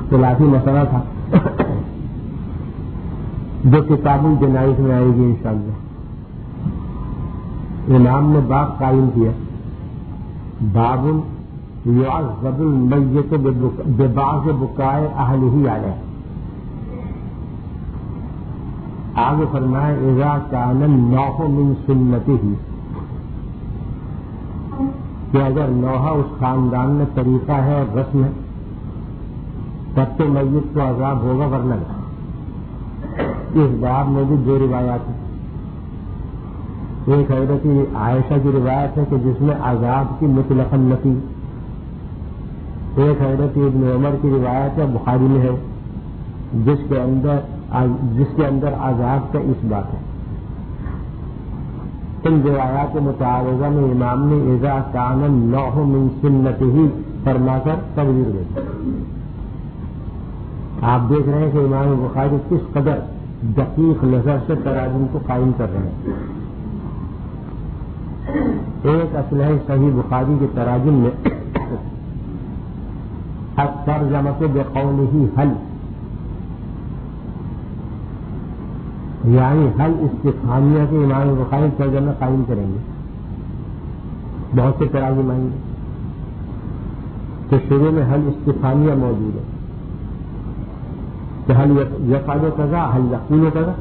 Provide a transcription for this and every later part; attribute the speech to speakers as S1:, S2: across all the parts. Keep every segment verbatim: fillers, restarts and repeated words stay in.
S1: اختلافی مسئلہ تھا جو کتاب الجنائز میں آئے گی انشاءاللہ. امام نے باب قائم کیا باب یعذب المیت ببعض بکائے اہلہ علیہ. آگے فرمائے اذا کان النوح من سنتہ کہ اگر نوحہ اس خاندان میں طریقہ ہے اور رسم ہے تب تو میت کو عذاب ہوگا ورنہ نہیں. اس باب میں بھی دو روایات ہیں. ایک حضرت عائشہ کی روایت ہے کہ جس میں عذاب کی مطلق نفی. ایک حضرت ابن عمر کی روایت ہے بخاری میں ہے جس کے اندر جس کے اندر عذاب کا اس بات ہے. ان روایات متعارضہ میں امام نے اذا کان النوح من سنتہ فرما کر تقریر دی. آپ دیکھ رہے ہیں کہ امام بخاری کس قدر دقیق نظر سے تراجم کو قائم کر رہے ہیں. ایک اسلحہ صحیح بخاری کے تراجم میں ترجمہ بقولہ حل یعنی حل استفہامیہ کے امام بخاری ترجمہ قائم کریں گے. بہت سے تراجم آئیں گے تو شروع میں حل استفہامیہ موجود ہے کہ حل یفعل کذا حل یقول کذا.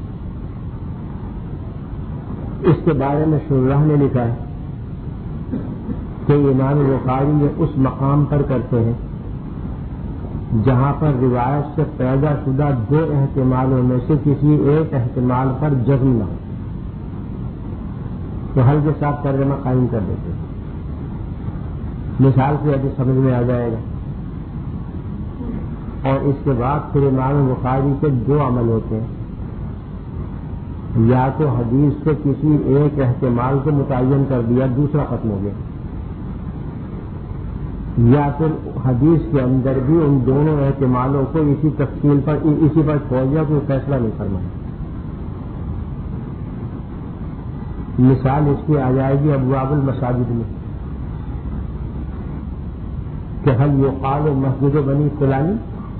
S1: اس کے بارے میں شرح نے لکھا ہے کہ امام بخاری یہ اس مقام پر کرتے ہیں جہاں پر روایت سے پیدا شدہ دو احتمالوں میں سے کسی ایک احتمال پر جزم نہ ہو تو حل کے ساتھ ترجمہ قائم کر دیتے ہیں. مثال سے ابھی سمجھ میں آ جائے گا. اور اس کے بعد پھر امام بخاری کے دو عمل ہوتے ہیں. یا تو حدیث سے کسی ایک احتمال کو متعین کر دیا دوسرا ختم ہو گیا, یا پھر حدیث کے اندر بھی ان دونوں احتمالوں کو اسی تفصیل پر اسی پر چھوڑ دیا کوئی فیصلہ نہیں فرمایا. مثال اس کی آ جائے گی ابواب المساجد میں کہ حل یقال مسجد بنی فلانی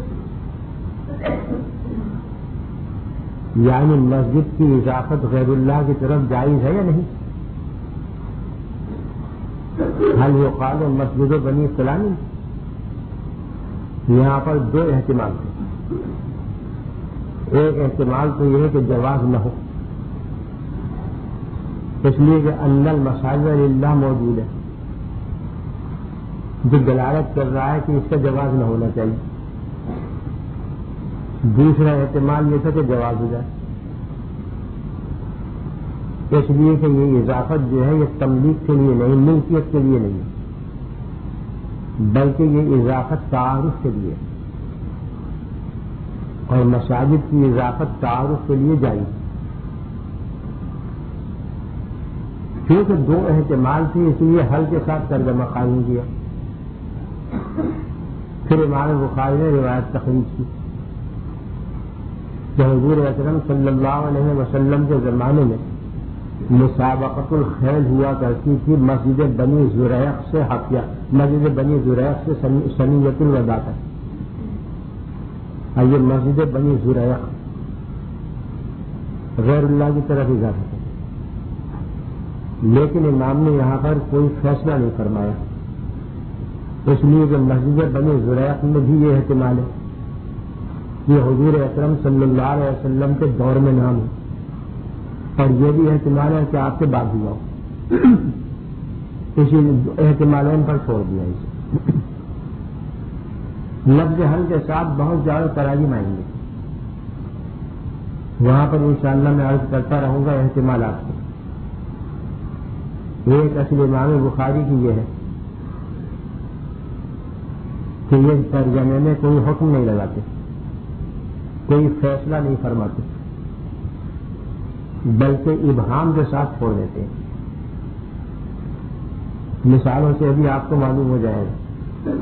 S1: یعنی مسجد کی اضافت غیر اللہ کی طرف جائز ہے یا نہیں. حل یقال مسجد بنی فلانی یہاں پر دو احتمال تھے. ایک احتمال تو یہ ہے کہ جواز نہ ہو اس لیے کہ ان المساجد للہ موجود ہے جو دلالت کر رہا ہے کہ اس کا جواز نہ ہونا چاہیے. دوسرا احتمال یہ تھا کہ جواز ہو جائے اس لیے کہ یہ اضافت جو ہے یہ تملیک کے لیے نہیں ملکیت کے لیے نہیں بلکہ یہ اضافت تعارف کے لیے اور مساجد کی اضافت تعارف کے لیے جائز. کیونکہ دو احتمال تھے اس لیے حل کے ساتھ ترجمہ قائم کیا. پھر امام بخاری نے روایت تخریج کی کہ حضور اکرم صلی اللہ علیہ وسلم کے زمانے میں مسابقت الخیل ہوا کرتی تھی مسجد بنی زریق سے حفیہ مسجد بنی زریق سے سنیت الوداع تک. اور یہ مسجد بنی زریق غیر اللہ کی طرف اضافت ہے لیکن امام نے یہاں پر کوئی فیصلہ نہیں فرمایا اس لیے کہ مسجد بنی زریق میں بھی یہ احتمال ہے یہ حضور اکرم صلی اللہ علیہ وسلم کے دور میں نام ہے اور یہ بھی احتمال ہے کہ آپ کے بعد ہوا ہو. اسی احتمالوں پر چھوڑ دیا اسے. لفظ حل کے ساتھ بہت زیادہ تراجم آئیں گے وہاں پر انشاءاللہ میں عرض کرتا رہوں گا احتمالات کو. ایک اصل امام بخاری کی یہ ہے کہ یہ ترجمے میں کوئی حکم نہیں لگاتے کوئی فیصلہ نہیں فرماتے بلکہ ابہام کے ساتھ چھوڑ دیتے ہیں. مثالوں سے ابھی آپ کو معلوم ہو جائے گا.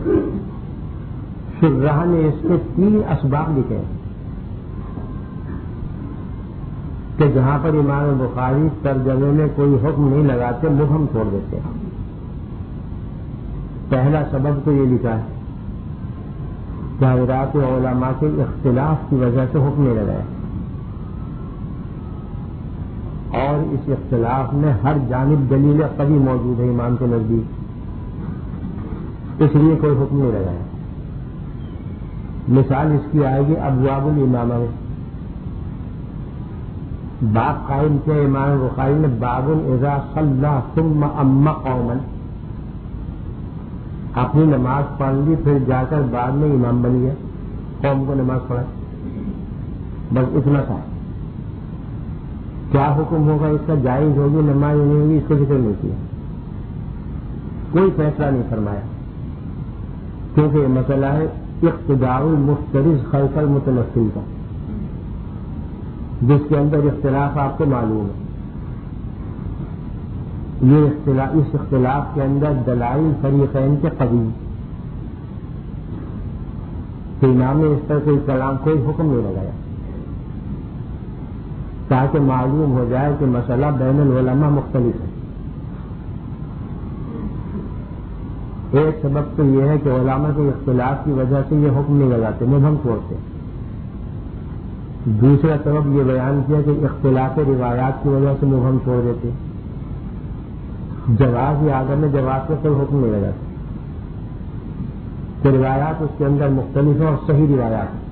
S1: شرح نے اس کے تین اسباب لکھے ہیں کہ جہاں پر امام بخاری ترجمے میں کوئی حکم نہیں لگاتے مبہم چھوڑ دیتے ہیں. پہلا سبب تو یہ لکھا ہے ظاہرات علماء کے اختلاف کی وجہ سے حکم نہیں لگایا، اور اس اختلاف میں ہر جانب دلیل قوی موجود ہے امام کے نزدیک، اس لیے کوئی حکم نہیں لگایا۔ مثال اس کی آئے گی ابواب الامامہ میں، باب قائم کیا امام بخاری نے، باب اذا صلی ثم اما قوما، اپنی نماز پڑھ لی پھر جا کر بعد میں امام بن گیا، قوم کو نماز پڑھا، بس اتنا تھا۔ کیا حکم ہوگا اس کا، جائز ہوگی نماز نہیں ہوگی، اس کو ذکر نہیں کیا، کوئی فیصلہ نہیں فرمایا، کیونکہ یہ مسئلہ ہے اقتداء المفترض خلف المتنفل کا، جس کے اندر اختلاف آپ کو معلوم ہے۔ یہ اختلاف، اس اختلاف کے اندر دلائل فریقین کے قوی، تو امام نے اس پر کوئی کلام کوئی حکم نہیں لگایا، تاکہ معلوم ہو جائے کہ مسئلہ بین العلماء مختلف ہے۔ ایک سبب تو یہ ہے کہ علماء کے اختلاف کی وجہ سے یہ حکم نہیں لگاتے، مبہم چھوڑتے۔ دوسرا سبب یہ بیان کیا کہ اختلاف روایات کی وجہ سے مبہم چھوڑ دیتے، جواز یا اگر میں جواز کا کوئی حکم نہیں لگاتے، کہ روایات اس کے اندر مختلف ہیں اور صحیح روایات ہیں۔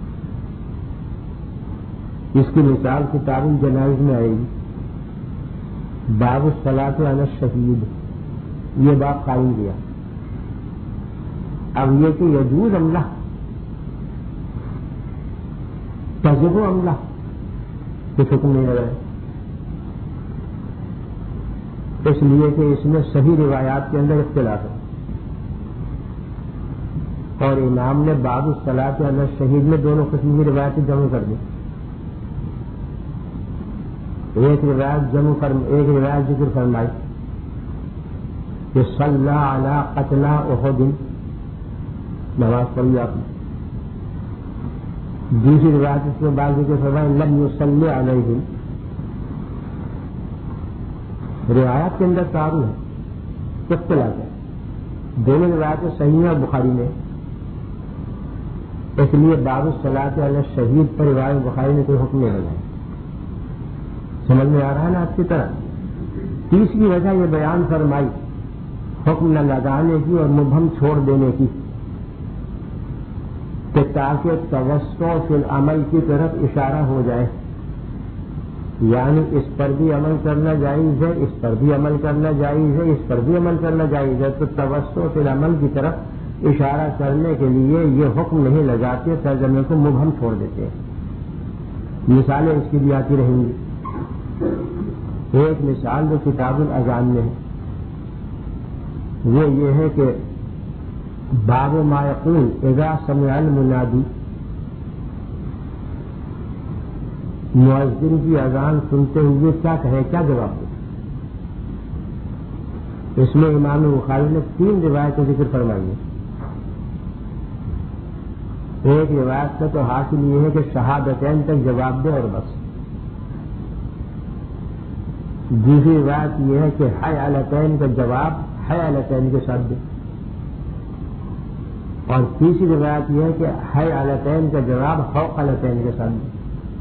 S1: اس کی مثال کتاب الجنائز میں آئے گی، باب الصلاۃ علی الشہید، یہ باب قائم کیا۔ اب یہ کہ یجوز املہ، تجب املہ، کچھ حکم نہیں لگا ہے، اس لیے کہ اس میں صحیح روایات کے اندر اختلاف ہے، اور امام نے باب الصلاۃ علی الشہید میں دونوں قسم کی روایتیں جمع کر دی۔ ایک روایت جمع فرم ایک روایت ذکر فرمائی کہ صلی علی قتلی احد، نماز پڑھی آپ نے۔ دوسری روایت اس میں بعد ذکر فرمائی لم یصلی علیہم، روایات کے اندر تعارض ہے، اختلاف ہے، دونوں روایتیں صحیح ہیں اور بخاری میں، اس لیے باب الصلاۃ علی الشہید پر روایت بخاری نے کوئی حکم نہیں لگایا۔ سمجھ میں آ رہا ہے نا آپ کی طرح؟ تیسری وجہ یہ بیان فرمائی حکم نہ لگانے کی اور مبہم چھوڑ دینے کی، کہ تاکہ توسع فی العمل کی طرف اشارہ ہو جائے، یعنی اس پر بھی عمل کرنا جائز ہے، اس پر بھی عمل کرنا جائز ہے، اس پر بھی عمل کرنا جائز ہے، تو توسع فی العمل کی طرف اشارہ کرنے کے لیے یہ حکم نہیں لگاتے، ترجمے کو مبہم چھوڑ دیتے ہیں۔ مثالیں اس کی بھی آتی رہیں گی۔ ایک مثال جو کتاب الاذان میں ہے وہ یہ ہے کہ باب ما یقول اذا سمع المنادی، مؤذن کی اذان سنتے ہوئے کیا کہے، کیا جواب دے۔ اس میں امام بخاری نے تین روایتیں ذکر فرمائی ہیں۔ ایک روایت کا تو حاصل یہ ہے کہ شہادتین تک جواب دے اور بس، دوسری روایت یہ ہے کہ حی علتین کا جواب حی علتین کے ساتھ دے، اور تیسری روایت یہ ہے کہ حی علتین کا جواب فوق علتین کے ساتھ دے۔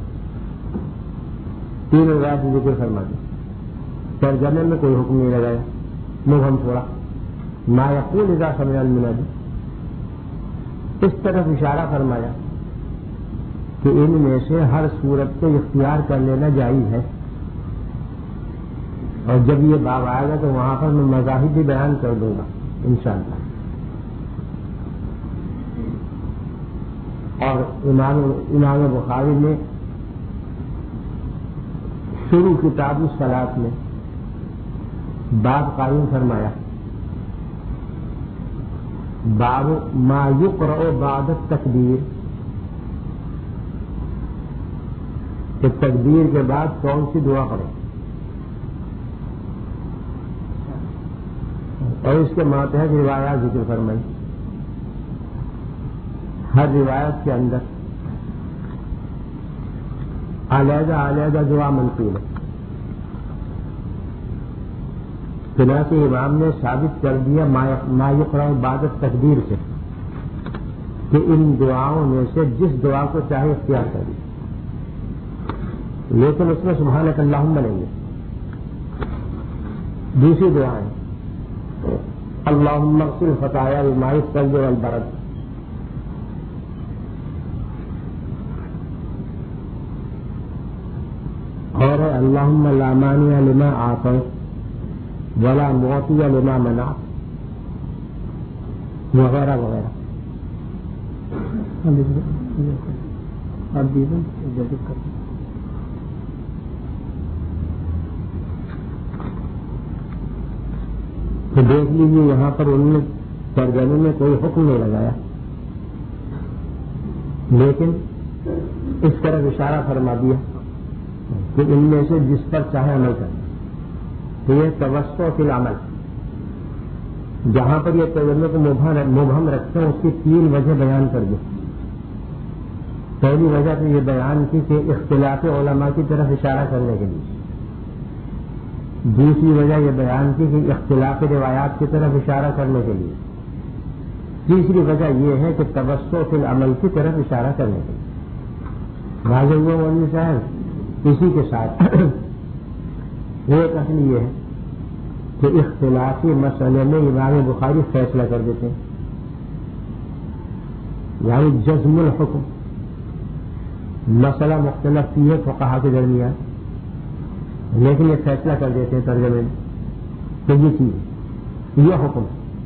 S1: تین روایت ذکر فرما دی، ترجمے میں کوئی حکم نہیں لگایا، مبہم چھوڑا، ما یقول اذا سمع المنادی، اس طرف اشارہ فرمایا کہ ان میں سے ہر صورت کو اختیار کر لینا جائز ہے، اور جب یہ باب آئے گا تو وہاں پر میں مذاہب بھی بیان کر دوں گا انشاءاللہ۔ اور امام امام بخاری نے شروع کتاب الصلاۃ میں باب قائم فرمایا، باب ما یقرأ بعد التکبیر، کہ تکبیر کے بعد کون سی دعا پڑھے، اور اس کے ماتحت روایات ذکر فرمائی۔ ہر روایت کے اندر علیحدہ علیحدہ دعا منقول ہے، چنانچہ امام نے ثابت کر دیا ما یقرأ بعد التکبیر سے کہ ان دعاؤں میں سے جس دعا کو چاہے اختیار کر لیں، لیکن اس میں سبحانک اللہم نہیں ہے۔ دوسری دعائیں اللہم اغسل خطایا بالماء الثلج والبرد، اور اللہم لا مانع لما اعطیت ولا معطی لما منعت، وغیرہ وغیرہ۔ تو دیکھ لیجیے یہاں پر انہوں نے ترجمے میں کوئی حکم نہیں لگایا، لیکن اس طرح اشارہ فرما دیا کہ ان میں سے جس پر چاہے عمل کرنا۔ تو یہ توسع فی العمل، جہاں پر یہ ترجمے کو مبہم رکھتے ہیں اس کی تین وجہ بیان کر دیں۔ پہلی وجہ تو یہ بیان کی کہ اختلاف علماء کی طرف اشارہ کرنے کے لیے، دوسری وجہ یہ بیان کی کہ اختلاف روایات کی طرف اشارہ کرنے کے لیے، تیسری وجہ یہ ہے کہ توسع فی العمل کی طرف اشارہ کرنے کے لیے۔ واضح ہوا مولوی صاحب؟ اسی کے ساتھ ایک اصل یہ ہے کہ اختلافی مسئلے میں امام بخاری فیصلہ کر دیتے ہیں، یعنی جزم الحکم، مسئلہ مختلف کی ہے فقہا کے درمیان، لیکن یہ فیصلہ کر دیتے ہیں ترجمے میں کہ یہ چیز یہ حکم،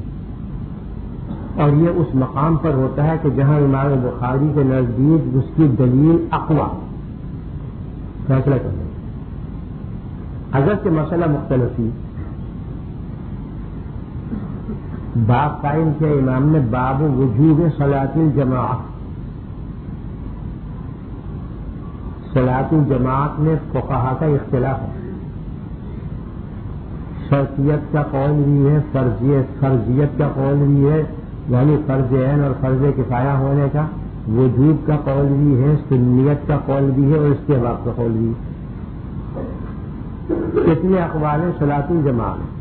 S1: اور یہ اس مقام پر ہوتا ہے کہ جہاں امام بخاری کے نزدیک اس کی دلیل اقوی، فیصلہ کر دیتے ہیں اگرچہ مسئلہ مختلف ہی۔ باب قائم کیا امام نے، باب وجوب صلاۃ الجماعت۔ صلاۃ الجماعت میں فقہا کا اختلاف ہے، شرطیت کا قول بھی ہے، فرضیت فرضیت کا قول بھی ہے، یعنی فرض عین اور فرض کفایہ ہونے کا، وجوب کا قول بھی ہے، سنیت کا قول بھی ہے، اور استحباب کا قول بھی ہے۔ کتنے اقوال ہیں صلاۃ الجماعت میں؟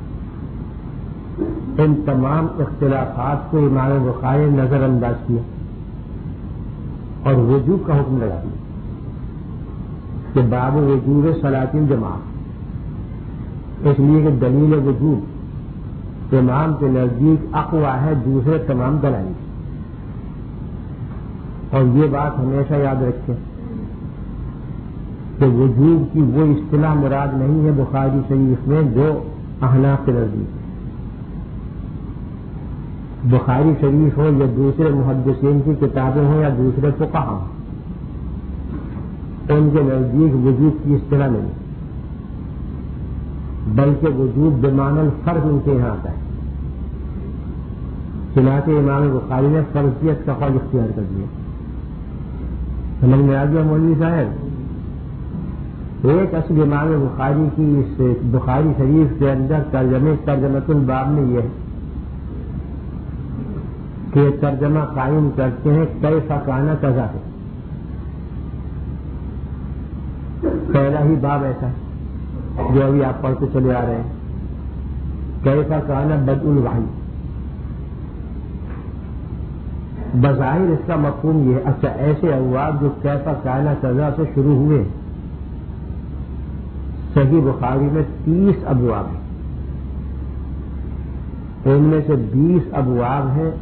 S1: ان تمام اختلافات کو امام بخاری نے نظر انداز کیا اور وجوب کا حکم لگا دیا کہ باب وجوب صلاۃ الجماعت، اس لیے کہ دلیل وجوب امام کے نزدیک اقوی ہے دوسرے تمام دلائل، اور یہ بات ہمیشہ یاد رکھیں کہ وجوب کی وہ اصطلاح مراد نہیں ہے بخاری شریف میں جو احناف کے نزدیک، بخاری شریف ہو یا دوسرے محدثین کی کتابیں ہوں یا دوسرے فقہا ہوں، ان کے نزدیک وجوب کی اصطلاح نہیں، بلکہ وجوب بمعنی الفرض ان کے یہاں آتا ہے۔ چنانچہ امام بخاری نے فرضیت کا قول اختیار کر دیا۔ سمجھ میں آ گیا مولوی صاحب؟ ایک اصل امام بخاری کی اس بخاری شریف کے اندر ترجمے ترجمۃ الباب میں یہ ہے کہ ترجمہ قائم کرتے ہیں کیف کان کذا ہے، پہلا ہی باب ایسا ہے جو ابھی آپ پڑھتے چلے آ رہے ہیں، کیف کان بدء الوحی۔ بظاہر اس کا مفہوم یہ ہے، اچھا ایسے ابواب جو کیف کان کذا سے شروع ہوئے، صحیح بخاری میں تیس ابواب ہیں، ان میں سے بیس ابواب ہیں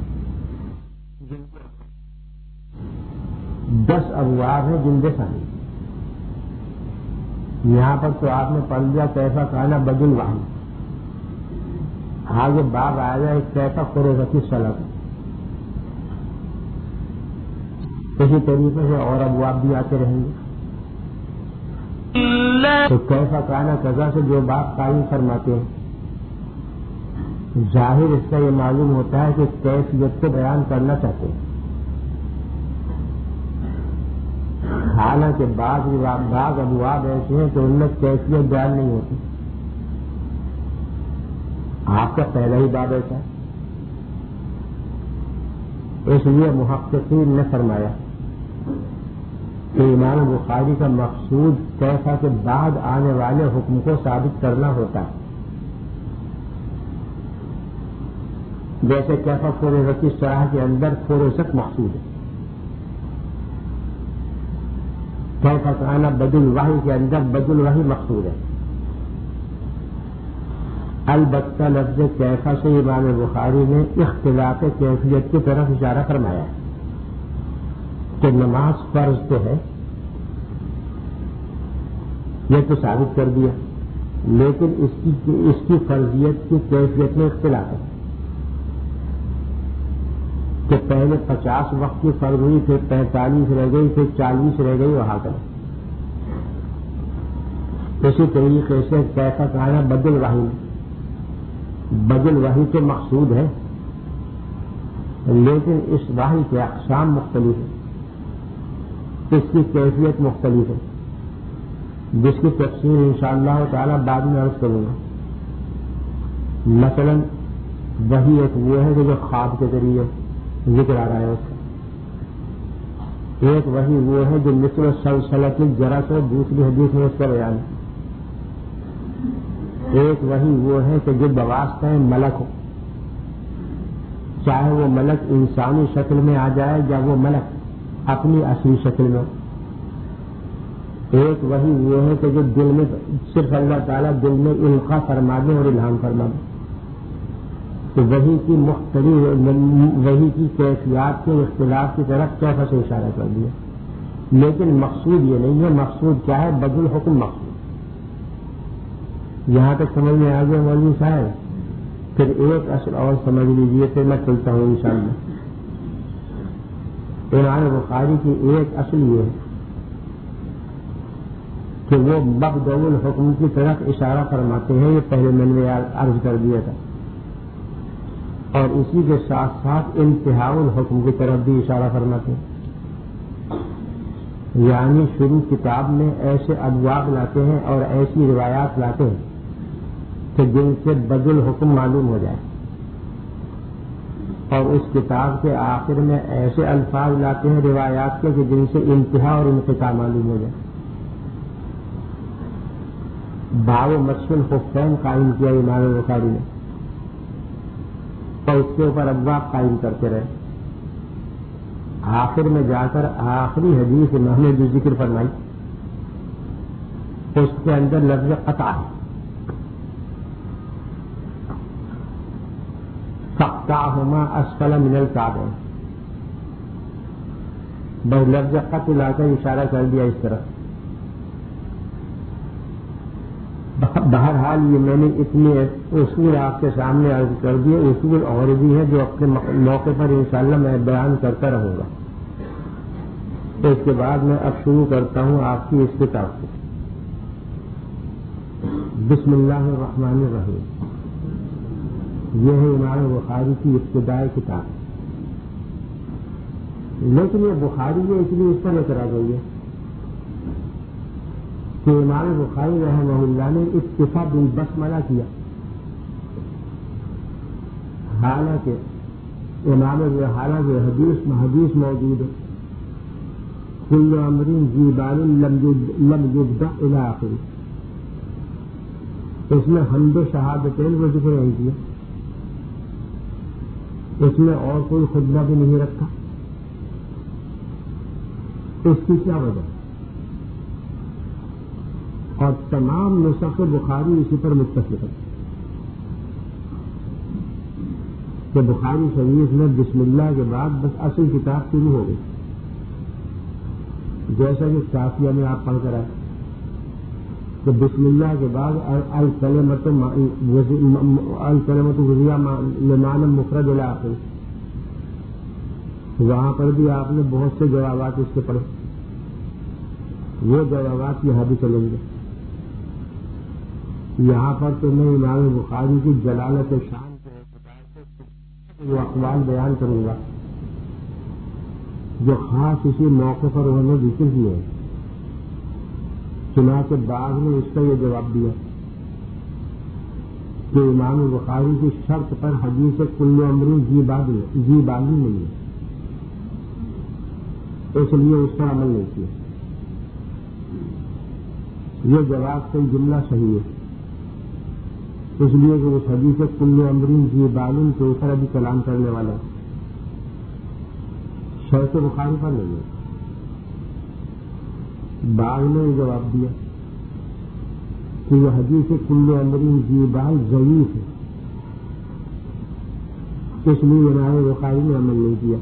S1: دس ابواب ہیں جن کے سامنے، یہاں پر تو آپ نے پڑھ لیا کیفا کانا بدء الوحی، آگے باب آیا جائے کیفا فرضت الصلاۃ، اسی طریقے سے اور ابواب بھی آتے رہیں گے۔ تو کیفا کانا کذا سے جو بات قائم فرماتے ہیں، ظاہر اس کا یہ معلوم ہوتا ہے کہ کیفیت کو بیان کرنا چاہتے ہیں، حالانکہ بعض بعض ابواب ایسے ہیں کہ ان میں کیفیت بیان نہیں ہوتی۔ آپ کا پہلا ہی باب ایسا ہے، اس لیے محققین نے فرمایا کہ امام بخاری کا مقصود کیفا کے بعد آنے والے حکم کو ثابت کرنا ہوتا ہے، جیسے کیفا فورست کی شرح کے اندر فورست مقصود ہے، کیفا کان بد الوحی کے اندر بد الوحی مقصود ہے۔ البتہ لفظ کیفا سے امام بخاری نے اختلاف کیفیت کی طرف اشارہ فرمایا ہے کہ نماز فرض تو ہے، یہ تو ثابت کر دیا، لیکن اس کی اس کی فرضیت کی کیفیت میں اختلاف ہے کہ پہلے پچاس وقت کی فرض ہوئی، پھر پینتالیس رہ گئی، پھر چالیس رہ گئی، وہاں تک۔ اسی طریقے سے کیفا کان بد الوحی، بد الوحی تو مقصود ہے، لیکن اس وحی کے اقسام مختلف ہیں، اس کی کیفیت مختلف ہے، جس کی تفصیل انشاءاللہ تعالی بعد میں عرض کروں گا۔ مثلا وحی ایک وہ ہے کہ جو خواب کے ذریعے ذکر آ رہا ہے اس کا، ایک وحی وہ ہے جو مثل سلسلۃ الجرس ہو، دوسری حدیث میں اس کا بیان ہے، ایک وحی وہ ہے کہ جو بواسطہ ملک ہو، چاہے وہ ملک انسانی شکل میں آ جائے یا وہ ملک اپنی اصلی شکل میں ہو، ایک وحی وہ ہے کہ جو دل میں صرف اللہ تعالیٰ دل میں القاء فرما دے اور الہام فرما دے۔ تو وحی کی مختلف وحی کی کیفیات کے اختلاف کی طرف کیفا سے اشارہ کر دیا، لیکن مقصود یہ نہیں ہے، مقصود کیا ہے؟ بدل حکم مقصود۔ یہاں تک سمجھ میں آ گیا مولوی صاحب؟ پھر ایک اصل اور سمجھ لیجیے، پھر میں چلتا ہوں انشاءاللہ۔ امام بخاری کی ایک اصل یہ ہے کہ وہ مبدأ الحکم کی طرف اشارہ فرماتے ہیں، یہ پہلے میں نے عرض کر دیا تھا، اور اسی کے ساتھ ساتھ انتہاء الحکم کی طرف بھی اشارہ فرماتے ہیں، یعنی شروع کتاب میں ایسے ابواب لاتے ہیں اور ایسی روایات لاتے ہیں کہ جن سے بدل الحکم معلوم ہو جائے، اور اس کتاب کے آخر میں ایسے الفاظ لاتے ہیں روایات کے کہ جن سے انتہا اور انقطاع معلوم ہو جائے۔ باب مسح الخفین قائم کیا امام بخاری نے، اور اس کے اوپر ابواب قائم کرتے رہے، آخر میں جا کر آخری حدیث انہوں نے جو ذکر فرمائی اس کے اندر لفظ قطع ہے، فقطعہما اسفل من الکعبین، بس لفظ قطع لا کر اشارہ کر دیا اس طرح۔ بہرحال یہ میں نے اتنے اصول آپ کے سامنے عرض کر دیے، اصول اور بھی ہیں جو اپنے موقع پر انشاءاللہ میں بیان کرتا رہوں گا۔ تو اس کے بعد میں اب شروع کرتا ہوں آپ کی اس کتاب کو۔ بسم اللہ الرحمن الرحیم، یہ ہے امام بخاری کی ابتدائی کتاب، لیکن یہ بخاری ہے اس لیے اس پر اعتراض ہوئی ہے کہ امام بخاری رحمہ اللہ نے اکتفا بالبسملہ کیا، حالانکہ امام حالانکہ حدیث حدیث موجود ہے کل امر ذی بال لم یبدأ الی آخر، اس میں حمد و شہادتین کو ذکر نہیں کیا، اس میں اور کوئی خطبہ بھی نہیں رکھا، اس کی کیا وجہ؟ اور تمام نسخ بخاری اسی پر متفق ہے کہ بخاری شریف میں بسم اللہ کے بعد بس اصل کتاب شروع ہو گئی، جیسا کہ کافیہ میں آپ پڑھ کر آئے کہ بسم اللہ کے بعد الکلمۃ الکلمۃ وضیہ لمعنی مفرد الی آخر، وہاں پر بھی آپ نے بہت سے جوابات اس کے پڑھے، وہ جوابات یہاں بھی چلیں گے۔ یہاں پر تو میں امام بخاری کی جلالت شان کے اعتبار سے وہ اقوال بیان کروں گا جو خاص اسی موقع پر انہوں نے ذکر کیے ہیں، چنانچہ بعد میں اس کا یہ جواب دیا کہ امام بخاری کی شرط پر حدیث کل امر ذی بال ذی بال نہیں ہے، اس لیے اس پر عمل نہیں کیا۔ یہ جواب سے جملہ صحیح ہے اس لیے کہ اس حدیث کل امرین ذی بال کے اوپر ابھی کلام کرنے والا ہے، شرط بخاری پر نہیں ہے۔ بعض نے جواب دیا کہ یہ حدیث کل امرین ذی بال ضعیف ہے، اس لیے امام بخاری نے عمل نہیں کیا۔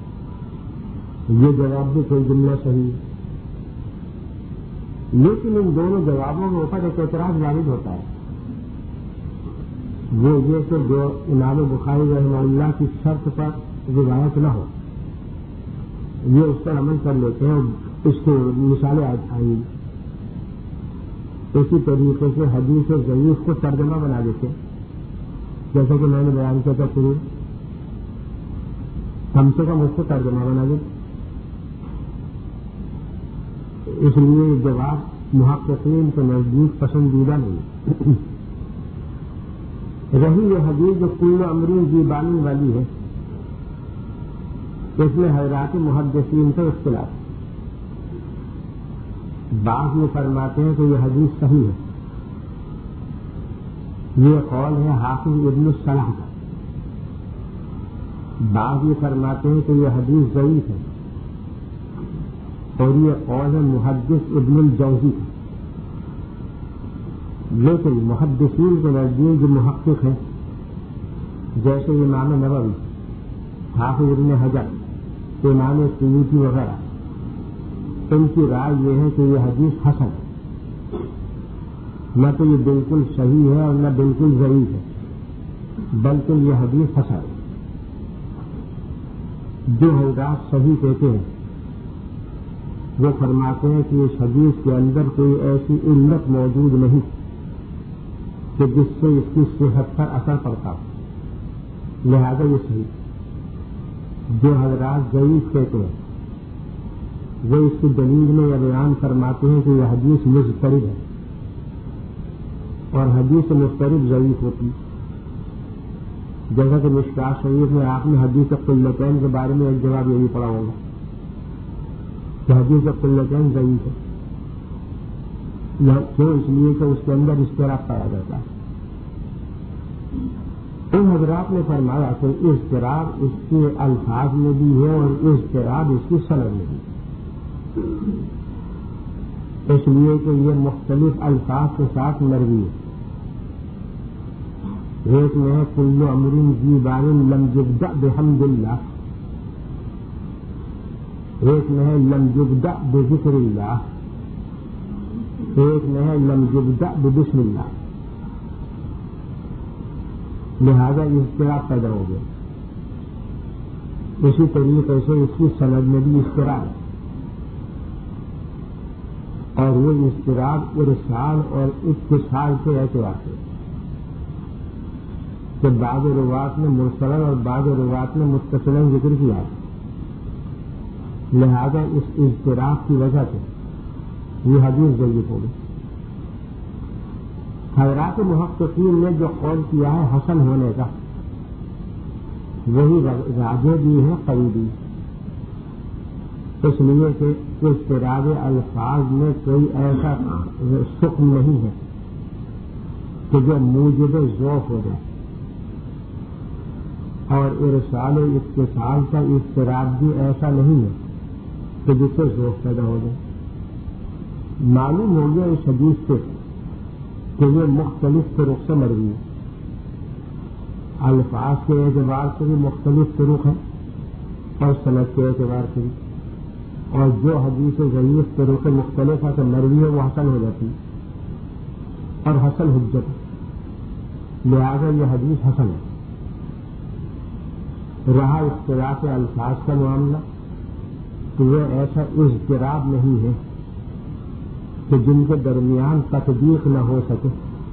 S1: یہ جواب بھی کوئی جملہ صحیح ہے، لیکن ان دونوں جوابوں کے اوپر ایک اعتراض وارد ہوتا ہے، وہ یہ کہ جو امام بخاری رحمہ اللہ کی شرط پر روایت نہ ہو، یہ اس پر عمل کر لیتے ہیں، اس کو مثالیں آئیں۔ اسی طریقے سے حدیث ضعیف کو ترجمہ بنا دیتے ہیں، جیسا کہ میں نے بیان کیا تھا شروع، کم سے کم اس کو ترجمہ بنا دیں۔ اس لیے یہ جواب محققین کے نزدیک پسندیدہ نہیں۔ رہی یہ حدیث جو کل امرین ذی بال والی ہے، اس میں حضرات محدثین کا اختلاف۔ بعض یہ فرماتے ہیں کہ یہ حدیث صحیح ہے، یہ قول ہے حافظ ابن الصلاح کا۔ بعض یہ فرماتے ہیں کہ یہ حدیث ضعیف ہے، اور یہ قول ہے محدث ابن الجوزی کا۔ لیکن محدثین کے نزدیک جو محقق ہیں، جیسے امام نووی، حافظ ابن حجر، امام سیوطی وغیرہ، ان کی رائے یہ ہے کہ یہ حدیث حسن ہے، نہ تو یہ بالکل صحیح ہے اور نہ بالکل ضعیف ہے، بلکہ یہ حدیث حسن ہے۔ جو حضرات صحیح کہتے ہیں وہ فرماتے ہیں کہ اس حدیث کے اندر کوئی ایسی علت موجود نہیں کہ جس سے اس کی صحت پر اثر پڑتا ہو، لہذا یہ صحیح۔ جو حضرات ضعیف کہتے ہیں وہ اس کی دلیل میں یہ بیان فرماتے ہیں کہ یہ حدیث مضطرب ہے، اور حدیث مضطرب ضعیف ہوتی، جیسا کہ مشکاۃ شریف میں آپ نے حدیث قلتین کے بارے میں ایک جواب یہی پڑا ہوگا کہ حدیث قلتین ضعیف ہے، کیوں؟ اس لیے کہ اس کے اندر اضطراب پایا جاتا ہے۔ ان حضرات نے فرمایا کہ اضطراب اس کے الفاظ میں بھی ہے اور اضطراب اس کی سند میں بھی، اس لیے کہ یہ مختلف الفاظ کے ساتھ مروی ہے۔ ایک میں ہے کل امر ذی بال لم یبدأ بحمد اللہ، ایک میں ہے لم یبدأ بذکر اللہ، ایک میں ہے لم یبدأ بسم اللہ، لہذا اضطراب پیدا ہو گیا۔ اسی طریقے سے اس کی سند میں بھی اضطراب ہے، اور وہ اضطراب ارسال اور اتصال کے اعتبار سے کہ بعض روات نے مرسلن اور بعض روات نے متصلن ذکر کیا ہے، لہذا اس اضطراب کی وجہ سے یہ حدیث ضعیف ہو گئی۔ حضرات محققین نے جو قول کیا ہے حسن ہونے کا، وہی راجح بھی ہے قوی بھی، اس لیے کہ اضطراب الفاظ میں کوئی ایسا سکم نہیں ہے کہ جو موجب ذوق ہو جائے، اور ارسال و اتصال کا اضطراب بھی ایسا نہیں ہے کہ جس سے ذوق پیدا ہو جائے۔ معلوم ہو گیا اس حدیث سے کہ یہ مختلف طرق سے مروی ہے، الفاظ کے اعتبار سے بھی مختلف طرق ہیں اور سند کے اعتبار سے بھی، اور جو حدیث ضعیف طرق مختلف ہے تو مروی ہے وہ حسن ہو جاتی ہے، اور حسن حجت ہے، لہذا یہ حدیث حسن ہے۔ رہا اختلاف الفاظ کا معاملہ، تو یہ ایسا اضطراب نہیں ہے کہ جن کے درمیان تطبیق نہ ہو سکے،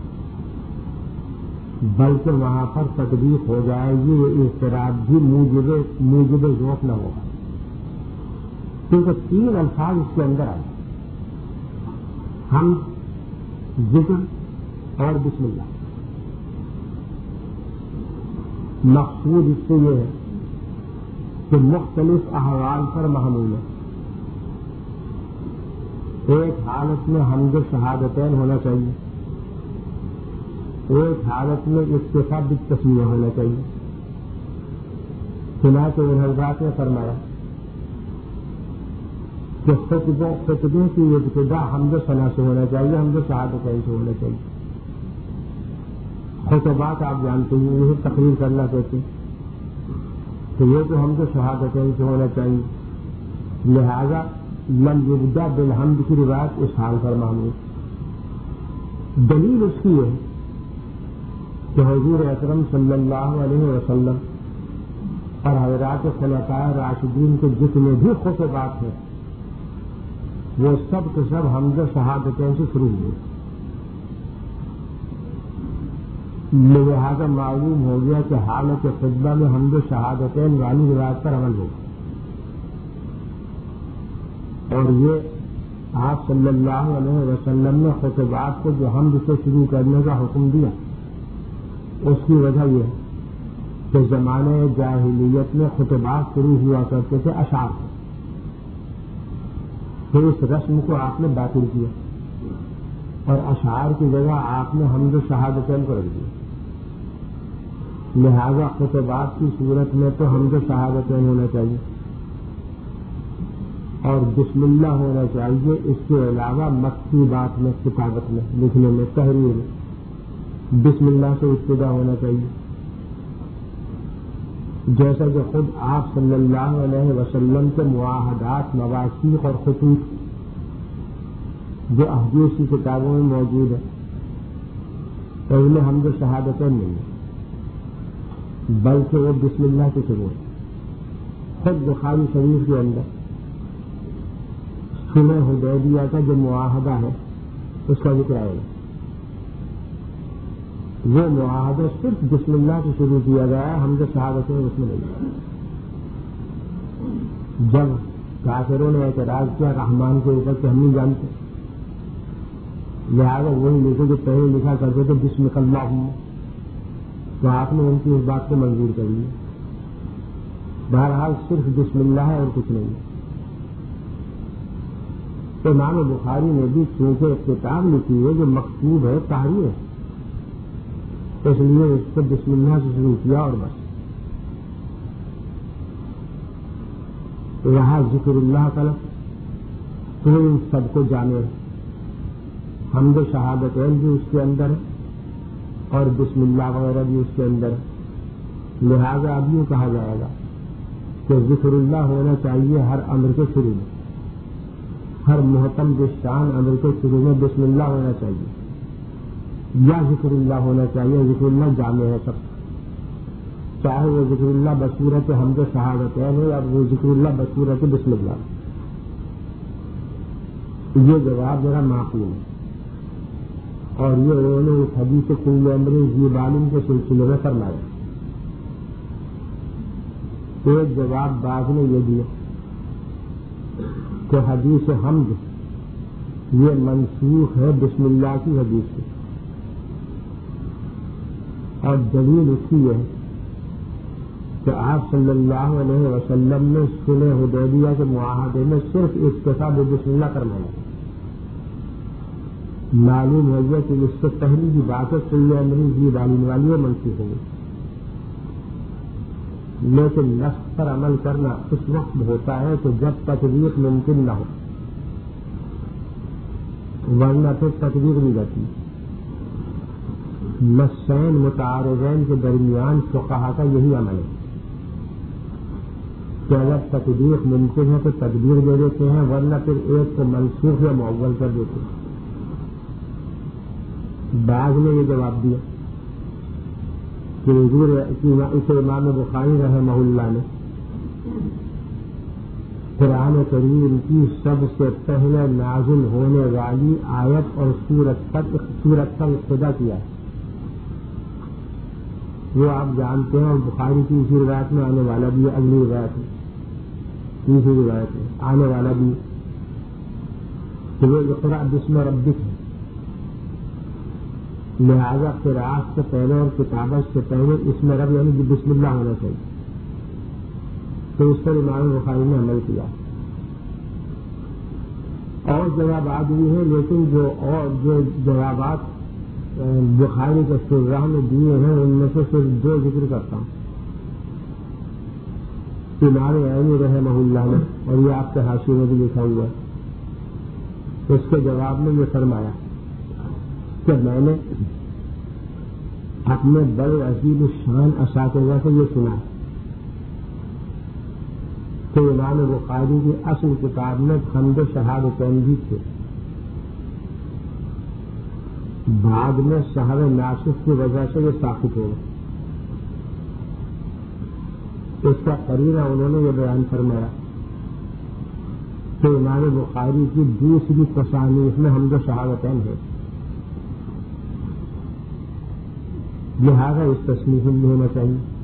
S1: بلکہ وہاں پر تطبیق ہو جائے گی، یہ اضطراب بھی موجب موجب ذوق نہ ہوگا، کیونکہ تین الفاظ اس کے اندر آئے، ہم، ذکر اور بسم اللہ۔ مقصود اس سے یہ ہے کہ مختلف احوال پر محمول ہے۔ ایک حالت میں حمد شہادتین ہونا چاہیے، ایک حالت میں اکتفا بالتسمیہ ہونا چاہیے. چنانچہ ان حضرات نے فرمایا کہ خطبوں خطبوں کی ابتدا حمد و ثنا سے ہونا چاہیے, حمد و شہادتین سے ہونا چاہیے. خطبات آپ جانتے ہیں یہ تقریر کرنا کہتے تو یہ تو حمد و شہادتین سے ہونا چاہیے. لہذا لم یبدا بالحمد کی روایت اس حال پر معمول. دلیل اس کی ہے کہ حضور اکرم صلی اللہ علیہ وسلم اور حضرات خلفائے راشدین کے جتنے بھی خطبات ہیں وہ سب کے سب حمد و شہادتین سے شروع ہوئے. لہذا معلوم ہو گیا کہ حالت خطبہ میں حمد و شہادتین والی روایت پر عمل ہوگا. اور یہ آپ صلی اللہ علیہ وسلم نے خطبات کو جو حمد سے شروع کرنے کا حکم دیا اس کی وجہ یہ ہے کہ زمانے جاہلیت میں خطبات شروع ہوا کرتے تھے اشعار سے. پھر اس رسم کو آپ نے باطل کیا اور اشعار کی جگہ آپ نے حمد و شہادتین کو رکھ دیا. لہذا خطبات کی صورت میں تو حمد و شہادتین ہونا چاہیے اور بسم اللہ ہونا چاہیے. اس کے علاوہ مکتوبات میں, کتابت میں, لکھنے میں, تحریر میں بسم اللہ سے ابتدا ہونا چاہیے. جیسا کہ خود آپ صلی اللہ علیہ وسلم کے معاہدات, مواثیق اور خطوط جو احادیث کی کتابوں میں موجود ہے ان میں حمد و شہادتین نہیں ہے بلکہ وہ بسم اللہ سے شروع ہے. خود بخاری شریف کے اندر صلح حدیبیہ کا جو معاہدہ ہے اس کا ذکر آئے گا. وہ معاہدہ صرف بسم اللہ سے شروع کیا گیا ہے, حمد و شہادتین اس میں نہیں. جب کافروں نے اعتراض کیا رحمان کے اوپر کہ ہم نہیں جانتے, لہٰذا وہی لکھے جو پہلے لکھا کرتے تھے بسم اللہ, تو آپ نے ان کی اس بات کو منظور کر لی. بہرحال صرف بسم اللہ ہے اور کچھ نہیں. تو امام بخاری نے بھی چونکہ ایک کتاب لکھی ہے جو مکتوب ہے, تحریر ہے, اس لیے اس کو بسم اللہ سے شروع کیا اور بس. یہاں ذکر اللہ تعالیٰ تو ان سب کو جانے, حمد و شہادتین بھی اس کے اندر ہے اور بسم اللہ وغیرہ بھی اس کے اندر ہے. لہذا اب یہ کہا جائے گا کہ ذکر اللہ ہونا چاہیے ہر امر کے شروع میں, ہر محتم بشان امر کے شروع میں بسم اللہ ہونا چاہیے یا ذکر اللہ ہونا چاہیے. ذکر اللہ جامع ہے سب, چاہے وہ ذکر اللہ بصورت حمد و شہادتین ہے یا وہ ذکر اللہ بصورت بسم اللہ. یہ جواب میرا معقول ہے اور یہ انہوں نے اس حدیث کل امر ذی بالٍ کے سلسلے میں فرمایا. ایک جواب بعد نے یہ دیا کہ حدیث حمد یہ منسوخ ہے بسم اللہ کی حدیث سے, اور دلیل اس کی ہے کہ آپ صلی اللہ علیہ وسلم نے صلح حدیبیہ کے معاہدے میں صرف اکتفا بسم اللہ کروایا. معلوم ہو گیا کہ اس سے پہلی کی بات ہے صلح امر ذی بالٍ والی ہے, منسوخ ہو گئی. لیکن نص پر عمل کرنا اس وقت ہوتا ہے کہ جب تطبیق ممکن نہ ہو, ورنہ پھر تطبیق نہیں جاتی. نصین متعارضین کے درمیان فقہا کا یہی عمل ہے کہ اگر تطبیق ممکن ہے تو تدبیر دے دیتے ہیں, ورنہ پھر ایک کو منسوخ یا معول کر دیتے ہیں. بعض نے یہ جواب دیا کہ حضور اسے امام بخاری رحمہ اللہ نے قرآن کریم کی سب سے پہلے نازل ہونے والی آیت اور سورت تک سورت کا ابتدا کیا ہے. وہ آپ جانتے ہیں, اور بخاری کی اسی روایت میں آنے والا بھی, اگلی روایت میں تیسری روایت میں آنے والا بھی کہ وہ اقرأ بسم ربک ہے. لہذا قراءت سے پہلے اور کتابت سے پہلے اس میں رب یعنی بسم اللہ ہونا چاہیے. تو اس پر امام بخاری نے عمل کیا. اور جوابات بھی ہیں, لیکن جو اور جو جوابات بخاری کے شراح میں دیے ہیں ان میں سے صرف دو ذکر کرتا ہوں. امام عینی رحمہ اللہ نے، اور یہ آپ کے حاشیے میں بھی لکھا ہوا ہے، اس کے جواب میں یہ فرمایا کہ میں نے اپنے بڑے عظیم الشان اساتذہ سے یہ سنا کہ امام بخاری کی اصل کتاب میں حمد و شہادتین بھی تھے، بعد میں شہر ناسخ کی وجہ سے یہ ثابت ہو گئے. اس کا قرینہ انہوں نے یہ بیان فرمایا کہ امام بخاری کی دوسری تصانیف میں حمد و شہادتین ہے، لہذا اس تصنیف میں ہونا چاہیے.